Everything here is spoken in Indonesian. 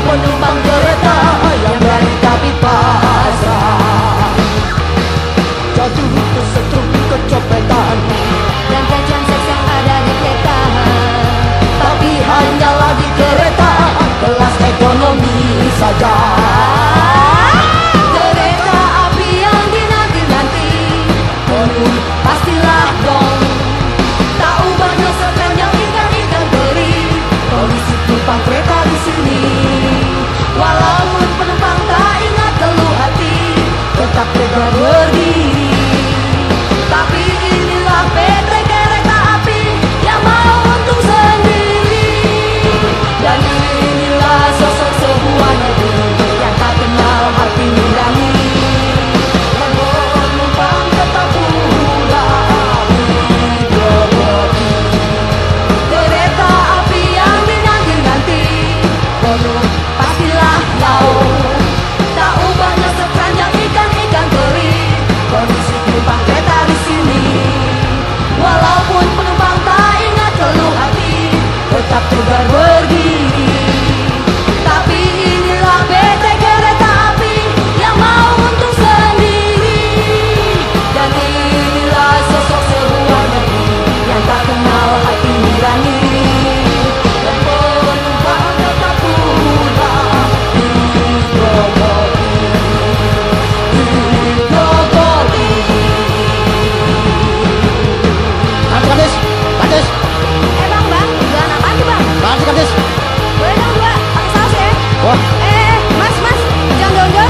penumpang kereta yang berani tapi pasrah. Jatuh kesetrum kecopetan dan jajan seks yang ada di kereta, tapi hanyalah di kereta kelas ekonomi saja. kereta api yang dinanti-nanti penuh pastilah dong. Tak ubahnya sepanjang ikan-ikan teri, kondisi penumpang kereta di sini. Walaupun penumpang tak ingat keluh hati, tetap tegar berdiri. Tapi inilah PT Kereta Api yang mau untung sendiri. Dan inilah sosok sebuah negeri yang tak kenal hati nurani. Penumpang tetap pulang digerogoti. Kereta api yang dinanti-nanti penuh pastilah laut. Tak ubahnya sepanjang ikan-ikan teri, kondisi penumpang kereta di sini. Walaupun penumpang tak ingat keluh hati, tetap tegar berdiri. Tapi inilah PT Kereta Api yang mau untung sendiri. Dan inilah sosok sebuah negeri yang tak kenal hati nurani. Dan penumpang tetap pulang digerogoti. Kadis, kadis, Bang, jualan apaan tuh bang? kadis. Boleh dong dua, pakai saus ya. Wah, Mas, jangan